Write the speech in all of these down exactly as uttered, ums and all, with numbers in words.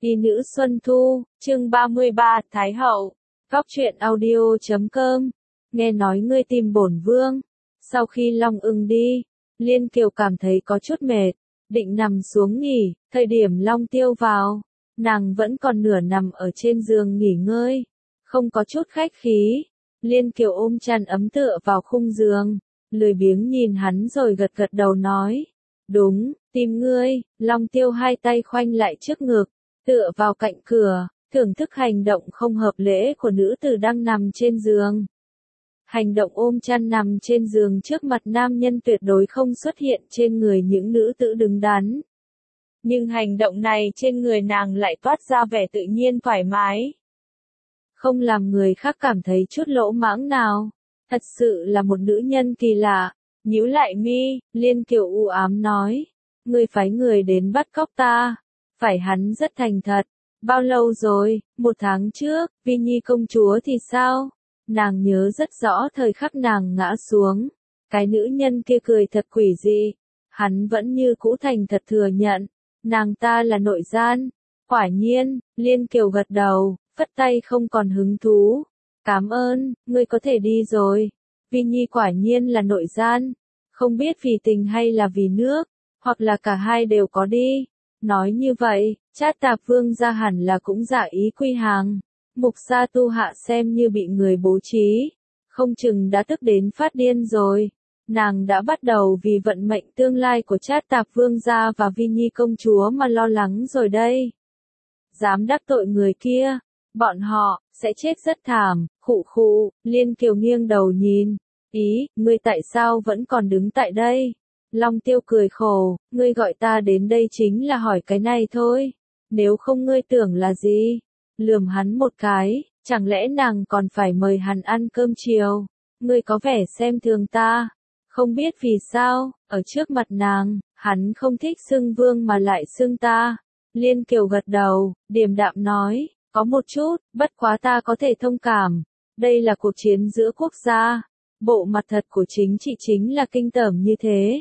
Y nữ Xuân Thu, chương ba mươi ba, Thái Hậu. Góc truyện audio chấm com. Nghe nói ngươi tìm bổn vương. Sau khi Long Ưng đi, Liên Kiều cảm thấy có chút mệt, định nằm xuống nghỉ, thời điểm Long Tiêu vào, nàng vẫn còn nửa nằm ở trên giường nghỉ ngơi, không có chút khách khí. Liên Kiều ôm chăn ấm tựa vào khung giường, lười biếng nhìn hắn rồi gật gật đầu nói, đúng, tìm ngươi. Long Tiêu hai tay khoanh lại trước ngực, tựa vào cạnh cửa, thưởng thức hành động không hợp lễ của nữ tử đang nằm trên giường. Hành động ôm chăn nằm trên giường trước mặt nam nhân tuyệt đối không xuất hiện trên người những nữ tử đứng đắn. Nhưng hành động này trên người nàng lại toát ra vẻ tự nhiên thoải mái. Không làm người khác cảm thấy chút lỗ mãng nào. Thật sự là một nữ nhân kỳ lạ. Nhíu lại mi, Liên Kiều u ám nói. Ngươi phái người đến bắt cóc ta. Phải hắn rất thành thật. Bao lâu rồi? Một tháng trước, Vi Nhi công chúa thì sao? Nàng nhớ rất rõ thời khắc nàng ngã xuống. Cái nữ nhân kia cười thật quỷ dị. Hắn vẫn như cũ thành thật thừa nhận. Nàng ta là nội gian. Quả nhiên, Liên Kiều gật đầu, phất tay không còn hứng thú. Cảm ơn, ngươi có thể đi rồi. Vi Nhi quả nhiên là nội gian. Không biết vì tình hay là vì nước, hoặc là cả hai đều có đi. Nói như vậy, Trát Tạp Vương gia hẳn là cũng dạ ý quy hàng. Mục Sa Tu Hạ xem như bị người bố trí, không chừng đã tức đến phát điên rồi. Nàng đã bắt đầu vì vận mệnh tương lai của Trát Tạp Vương gia và Vi Nhi công chúa mà lo lắng rồi đây. Dám đắc tội người kia, bọn họ sẽ chết rất thảm. Khụ khụ, Liên Kiều nghiêng đầu nhìn. Ý, ngươi tại sao vẫn còn đứng tại đây? Long Tiêu cười khổ, ngươi gọi ta đến đây chính là hỏi cái này thôi. Nếu không ngươi tưởng là gì? Lườm hắn một cái, chẳng lẽ nàng còn phải mời hắn ăn cơm chiều? Ngươi có vẻ xem thường ta. Không biết vì sao, ở trước mặt nàng, hắn không thích xưng vương mà lại xưng ta. Liên Kiều gật đầu, điềm đạm nói, có một chút, bất quá ta có thể thông cảm. Đây là cuộc chiến giữa quốc gia. Bộ mặt thật của chính trị chính là kinh tởm như thế.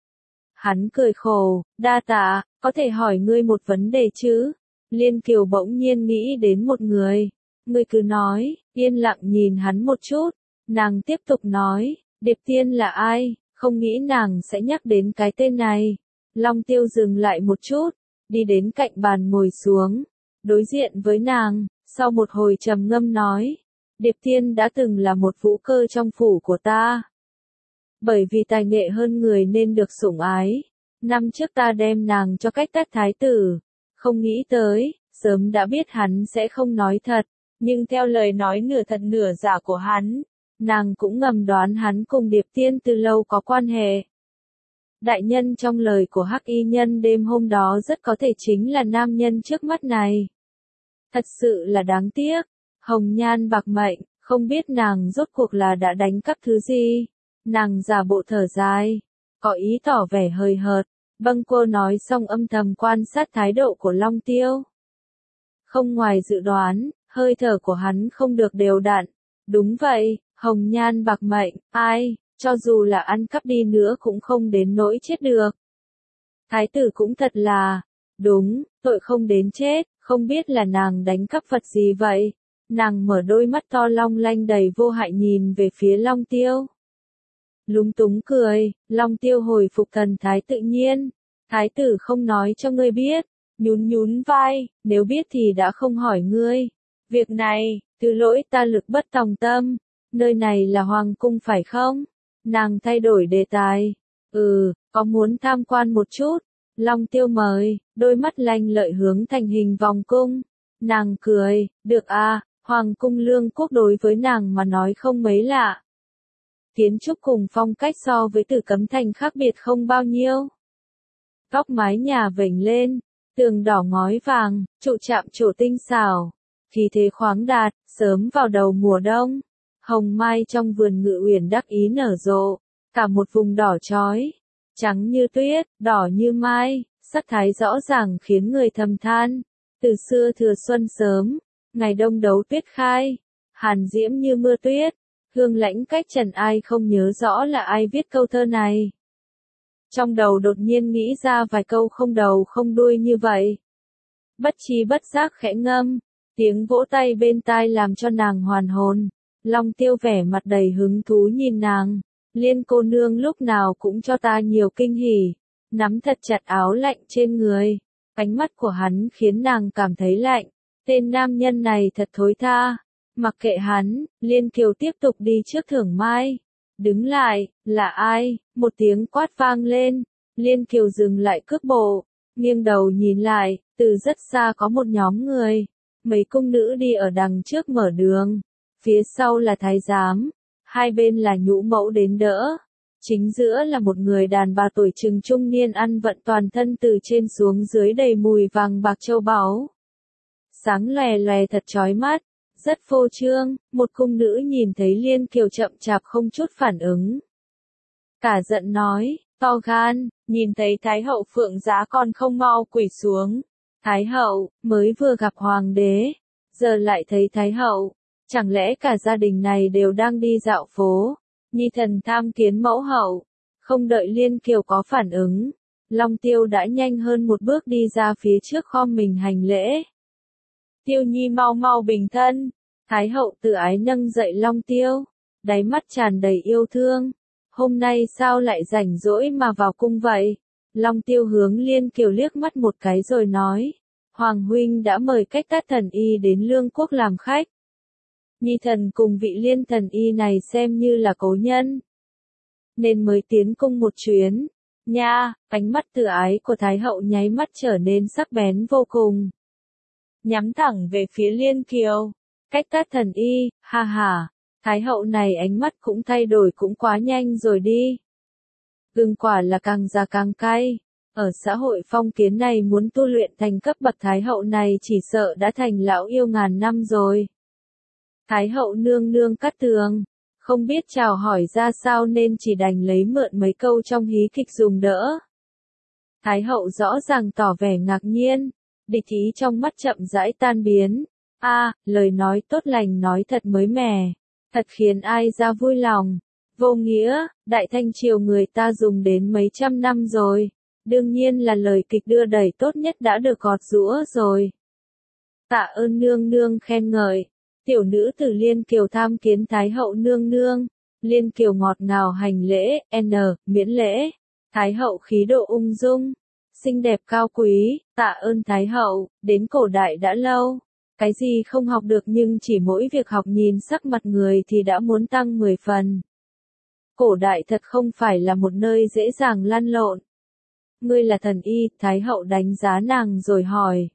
Hắn cười khổ, đa tạ, có thể hỏi ngươi một vấn đề chứ? Liên Kiều bỗng nhiên nghĩ đến một người. Ngươi cứ nói, yên lặng nhìn hắn một chút. Nàng tiếp tục nói, Điệp Tiên là ai? Không nghĩ nàng sẽ nhắc đến cái tên này. Long Tiêu dừng lại một chút, đi đến cạnh bàn ngồi xuống, đối diện với nàng, sau một hồi trầm ngâm nói, Điệp Tiên đã từng là một vũ cơ trong phủ của ta. Bởi vì tài nghệ hơn người nên được sủng ái. Năm trước ta đem nàng cho cách tác thái tử. Không nghĩ tới, sớm đã biết hắn sẽ không nói thật. Nhưng theo lời nói nửa thật nửa giả của hắn, nàng cũng ngầm đoán hắn cùng Điệp Tiên từ lâu có quan hệ. Đại nhân trong lời của Hắc Y Nhân đêm hôm đó rất có thể chính là nam nhân trước mắt này. Thật sự là đáng tiếc. Hồng nhan bạc mệnh, không biết nàng rốt cuộc là đã đánh cắp thứ gì. Nàng giả bộ thở dài, có ý tỏ vẻ hời hợt. Bâng Quơ nói xong âm thầm quan sát thái độ của Long Tiêu. Không ngoài dự đoán, hơi thở của hắn không được đều đặn. Đúng vậy, hồng nhan bạc mệnh, ai, cho dù là ăn cắp đi nữa cũng không đến nỗi chết được. Thái tử cũng thật là, đúng, tội không đến chết, không biết là nàng đánh cắp vật gì vậy. Nàng mở đôi mắt to long lanh đầy vô hại nhìn về phía Long Tiêu. Lúng túng cười, Long Tiêu hồi phục thần thái tự nhiên. Thái tử không nói cho ngươi biết, nhún nhún vai, nếu biết thì đã không hỏi ngươi. Việc này, từ lỗi ta lực bất tòng tâm, nơi này là hoàng cung phải không? Nàng thay đổi đề tài, ừ, có muốn tham quan một chút? Long Tiêu mời, đôi mắt lanh lợi hướng thành hình vòng cung. Nàng cười, được à, hoàng cung Lương Quốc đối với nàng mà nói không mấy lạ. Kiến trúc cùng phong cách so với Tử Cấm Thành khác biệt không bao nhiêu. Góc mái nhà vểnh lên, tường đỏ ngói vàng, trụ chạm trổ tinh xảo, khí thế khoáng đạt, sớm vào đầu mùa đông. Hồng mai trong vườn Ngự Uyển đắc ý nở rộ, cả một vùng đỏ chói, trắng như tuyết, đỏ như mai, sắc thái rõ ràng khiến người thầm than. Từ xưa thừa xuân sớm, ngày đông đấu tuyết khai, hàn diễm như mưa tuyết. Hương lãnh cách trần, ai không nhớ rõ là ai viết câu thơ này. Trong đầu đột nhiên nghĩ ra vài câu không đầu không đuôi như vậy. bất chi bất giác khẽ ngâm, tiếng vỗ tay bên tai làm cho nàng hoàn hồn. Long Tiêu vẻ mặt đầy hứng thú nhìn nàng, Liên cô nương lúc nào cũng cho ta nhiều kinh hỉ, nắm thật chặt áo lạnh trên người, ánh mắt của hắn khiến nàng cảm thấy lạnh, tên nam nhân này thật thối tha, mặc kệ hắn, Liên Kiều tiếp tục đi trước thưởng mai. Đứng lại, là ai? Một tiếng quát vang lên, Liên Kiều dừng lại cước bộ, nghiêng đầu nhìn lại, từ rất xa có một nhóm người, mấy cung nữ đi ở đằng trước mở đường, phía sau là thái giám, hai bên là nhũ mẫu đến đỡ, chính giữa là một người đàn bà tuổi chừng trung niên ăn vận toàn thân từ trên xuống dưới đầy mùi vàng bạc châu báu. Sáng lòe lòe thật chói mắt, rất phô trương, một cung nữ nhìn thấy Liên Kiều chậm chạp không chút phản ứng. Cả giận nói, to gan, nhìn thấy Thái hậu Phượng Giá còn không mau quỳ xuống. Thái hậu, mới vừa gặp hoàng đế, giờ lại thấy Thái hậu, chẳng lẽ cả gia đình này đều đang đi dạo phố, nhi thần tham kiến mẫu hậu. Không đợi Liên Kiều có phản ứng, Long Tiêu đã nhanh hơn một bước đi ra phía trước khom mình hành lễ. Tiêu nhi mau mau bình thân. Thái hậu tự ái nâng dậy Long Tiêu, đáy mắt tràn đầy yêu thương. Hôm nay sao lại rảnh rỗi mà vào cung vậy? Long Tiêu hướng Liên Kiều liếc mắt một cái rồi nói, Hoàng huynh đã mời cách tát thần y đến Lương Quốc làm khách. Nhi thần cùng vị Liên thần y này xem như là cố nhân, nên mới tiến cung một chuyến. Nha, ánh mắt tự ái của Thái hậu nháy mắt trở nên sắc bén vô cùng, nhắm thẳng về phía Liên Kiều. Cách tát thần y, ha ha, Thái hậu này ánh mắt cũng thay đổi cũng quá nhanh rồi đi. Gừng quả là càng già càng cay, ở xã hội phong kiến này muốn tu luyện thành cấp bậc Thái hậu này chỉ sợ đã thành lão yêu ngàn năm rồi. Thái hậu nương nương Cát Tường, không biết chào hỏi ra sao nên chỉ đành lấy mượn mấy câu trong hí kịch dùng đỡ. Thái hậu rõ ràng tỏ vẻ ngạc nhiên, địch ý trong mắt chậm rãi tan biến. A, à, lời nói tốt lành nói thật mới mẻ, thật khiến ai ra vui lòng. Vô nghĩa, Đại Thanh Triều người ta dùng đến mấy trăm năm rồi, đương nhiên là lời kịch đưa đẩy tốt nhất đã được gọt giũa rồi. Tạ ơn nương nương khen ngợi, tiểu nữ tử Liên Kiều tham kiến Thái hậu nương nương. Liên Kiều ngọt ngào hành lễ, n, miễn lễ. Thái hậu khí độ ung dung, xinh đẹp cao quý, tạ ơn Thái hậu, đến cổ đại đã lâu. Cái gì không học được nhưng chỉ mỗi việc học nhìn sắc mặt người thì đã muốn tăng mười phần. Cổ đại thật không phải là một nơi dễ dàng lăn lộn. Ngươi là thần y, Thái hậu đánh giá nàng rồi hỏi.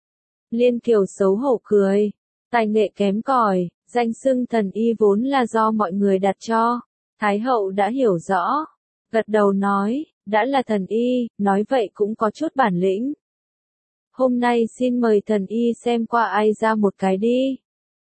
Liên Kiều xấu hổ cười, tài nghệ kém cỏi, danh xưng thần y vốn là do mọi người đặt cho. Thái hậu đã hiểu rõ, gật đầu nói, đã là thần y, nói vậy cũng có chút bản lĩnh. Hôm nay xin mời thần y xem qua ai ra một cái đi.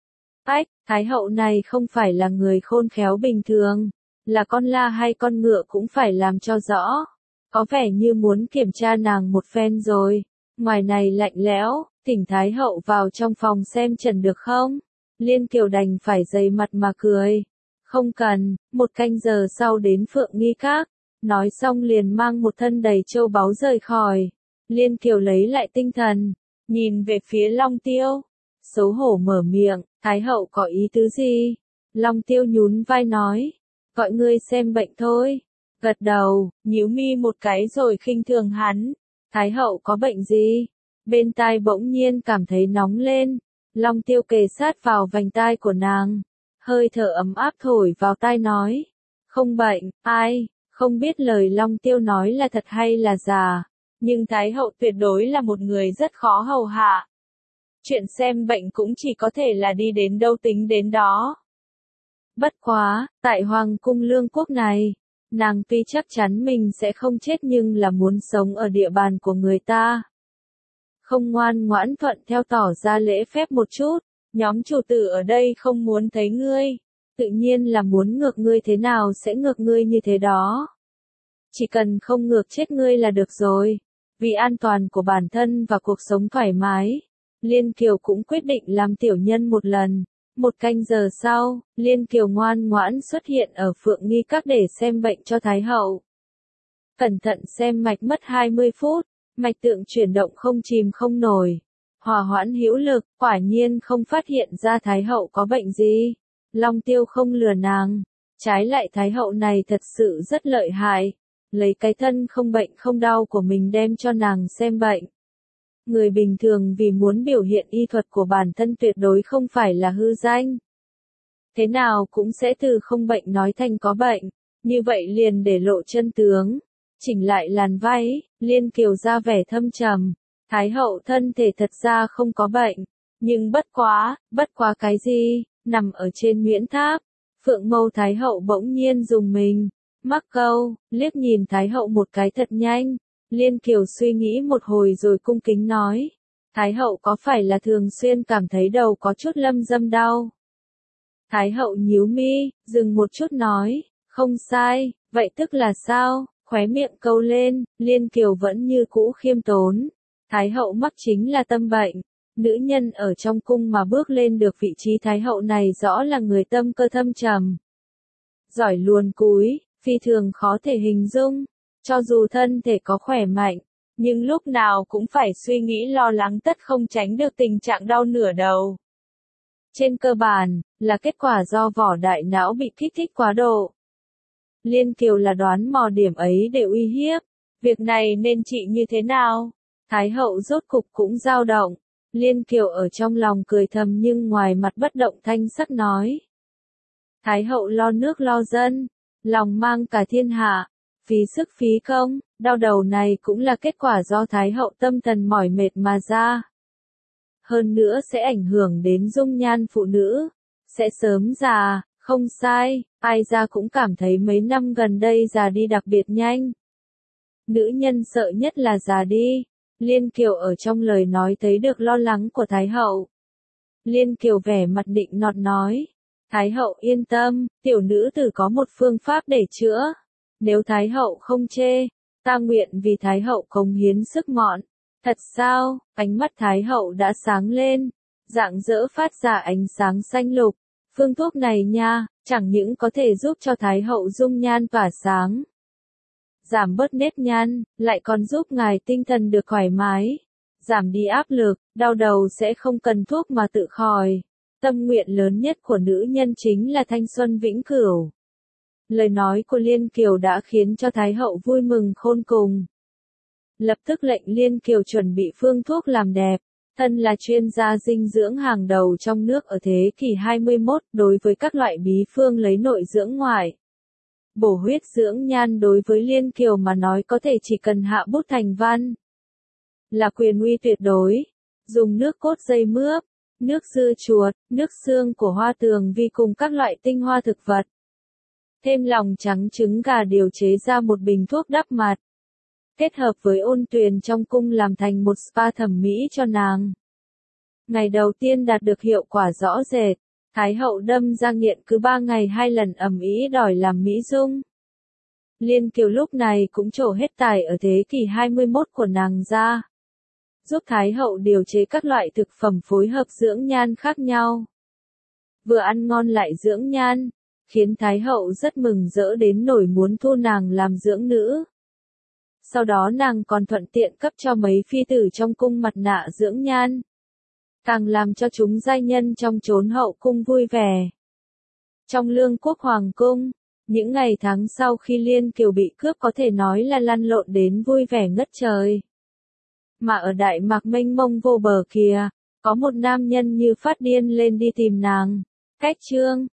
Ách, Thái hậu này không phải là người khôn khéo bình thường, là con la hay con ngựa cũng phải làm cho rõ. Có vẻ như muốn kiểm tra nàng một phen rồi. Ngoài này lạnh lẽo, thỉnh Thái hậu vào trong phòng xem trần được không? Liên Kiều đành phải dày mặt mà cười. Không cần, một canh giờ sau đến Phượng Nghi Các. Nói xong liền mang một thân đầy châu báu rời khỏi. Liên Kiều lấy lại tinh thần, nhìn về phía Long Tiêu. Xấu hổ mở miệng, Thái hậu có ý tứ gì? Long Tiêu nhún vai nói, gọi ngươi xem bệnh thôi. Gật đầu, nhíu mi một cái rồi khinh thường hắn. Thái hậu có bệnh gì? Bên tai bỗng nhiên cảm thấy nóng lên. Long Tiêu kề sát vào vành tai của nàng, hơi thở ấm áp thổi vào tai nói, không bệnh. Ai? Không biết lời Long Tiêu nói là thật hay là giả, nhưng Thái hậu tuyệt đối là một người rất khó hầu hạ. Chuyện xem bệnh cũng chỉ có thể là đi đến đâu tính đến đó. Bất quá, tại Hoàng cung Lương Quốc này, nàng tuy chắc chắn mình sẽ không chết nhưng là muốn sống ở địa bàn của người ta. Không ngoan ngoãn thuận theo tỏ ra lễ phép một chút, nhóm chủ tử ở đây không muốn thấy ngươi, tự nhiên là muốn ngược ngươi thế nào sẽ ngược ngươi như thế đó. Chỉ cần không ngược chết ngươi là được rồi. Vì an toàn của bản thân và cuộc sống thoải mái, Liên Kiều cũng quyết định làm tiểu nhân một lần. Một canh giờ sau, Liên Kiều ngoan ngoãn xuất hiện ở Phượng Nghi Các để xem bệnh cho Thái hậu. Cẩn thận xem mạch mất hai mươi phút, mạch tượng chuyển động không chìm không nổi. Hòa hoãn hữu lực, quả nhiên không phát hiện ra Thái hậu có bệnh gì. Long Tiêu không lừa nàng. Trái lại Thái hậu này thật sự rất lợi hại. Lấy cái thân không bệnh không đau của mình đem cho nàng xem bệnh. Người bình thường vì muốn biểu hiện y thuật của bản thân tuyệt đối không phải là hư danh. Thế nào cũng sẽ từ không bệnh nói thành có bệnh. Như vậy liền để lộ chân tướng. Chỉnh lại làn váy, Liên Kiều ra vẻ thâm trầm. Thái hậu thân thể thật ra không có bệnh. Nhưng bất quá, bất quá cái gì, nằm ở trên Nguyễn Tháp. Phượng Mâu Thái hậu bỗng nhiên dùng mình. Mắc câu, liếc nhìn Thái hậu một cái thật nhanh. Liên Kiều suy nghĩ một hồi rồi cung kính nói. Thái hậu có phải là thường xuyên cảm thấy đầu có chút lâm dâm đau? Thái hậu nhíu mi, dừng một chút nói. Không sai, vậy tức là sao? Khóe miệng câu lên, Liên Kiều vẫn như cũ khiêm tốn. Thái hậu mắc chính là tâm bệnh. Nữ nhân ở trong cung mà bước lên được vị trí Thái hậu này rõ là người tâm cơ thâm trầm. Giỏi luồn cúi, phi thường khó thể hình dung. Cho dù thân thể có khỏe mạnh, nhưng lúc nào cũng phải suy nghĩ lo lắng tất không tránh được tình trạng đau nửa đầu. Trên cơ bản, là kết quả do vỏ đại não bị kích thích quá độ. Liên Kiều là đoán mò điểm ấy để uy hiếp. Việc này nên trị như thế nào? Thái hậu rốt cục cũng dao động. Liên Kiều ở trong lòng cười thầm nhưng ngoài mặt bất động thanh sắc nói. Thái hậu lo nước lo dân, lòng mang cả thiên hạ, phí sức phí công, đau đầu này cũng là kết quả do Thái hậu tâm thần mỏi mệt mà ra. Hơn nữa sẽ ảnh hưởng đến dung nhan phụ nữ, sẽ sớm già, không sai, ai ra cũng cảm thấy mấy năm gần đây già đi đặc biệt nhanh. Nữ nhân sợ nhất là già đi. Liên Kiều ở trong lời nói thấy được lo lắng của Thái hậu. Liên Kiều vẻ mặt định nọt nói. Thái hậu yên tâm, tiểu nữ tử có một phương pháp để chữa. Nếu Thái hậu không chê, ta nguyện vì Thái hậu cống hiến sức mọn. Thật sao? Ánh mắt Thái hậu đã sáng lên, rạng rỡ phát ra ánh sáng xanh lục. Phương thuốc này nha, chẳng những có thể giúp cho Thái hậu dung nhan tỏa sáng, giảm bớt nếp nhăn, lại còn giúp ngài tinh thần được thoải mái, giảm đi áp lực, đau đầu sẽ không cần thuốc mà tự khỏi. Tâm nguyện lớn nhất của nữ nhân chính là thanh xuân vĩnh cửu. Lời nói của Liên Kiều đã khiến cho Thái hậu vui mừng khôn cùng. Lập tức lệnh Liên Kiều chuẩn bị phương thuốc làm đẹp. Thân là chuyên gia dinh dưỡng hàng đầu trong nước ở thế kỷ hai mươi mốt đối với các loại bí phương lấy nội dưỡng ngoại. Bổ huyết dưỡng nhan đối với Liên Kiều mà nói có thể chỉ cần hạ bút thành văn. Là quyền uy tuyệt đối. Dùng nước cốt dây mướp, nước dưa chuột, nước xương của hoa tường vi cùng các loại tinh hoa thực vật. Thêm lòng trắng trứng gà điều chế ra một bình thuốc đắp mặt. Kết hợp với ôn tuyền trong cung làm thành một spa thẩm mỹ cho nàng. Ngày đầu tiên đạt được hiệu quả rõ rệt, Thái hậu đâm ra nghiện cứ ba ngày hai lần ầm ĩ đòi làm mỹ dung. Liên Kiều lúc này cũng trổ hết tài ở thế kỷ hai mươi mốt của nàng ra. Giúp Thái hậu điều chế các loại thực phẩm phối hợp dưỡng nhan khác nhau. Vừa ăn ngon lại dưỡng nhan, khiến Thái hậu rất mừng rỡ đến nỗi muốn thu nàng làm dưỡng nữ. Sau đó nàng còn thuận tiện cấp cho mấy phi tử trong cung mặt nạ dưỡng nhan. Càng làm cho chúng giai nhân trong chốn hậu cung vui vẻ. Trong lương quốc hoàng cung, những ngày tháng sau khi Liên Kiều bị cướp có thể nói là lăn lộn đến vui vẻ ngất trời. Mà ở Đại Mạc mênh mông vô bờ kia, có một nam nhân như phát điên lên đi tìm nàng. Cách chương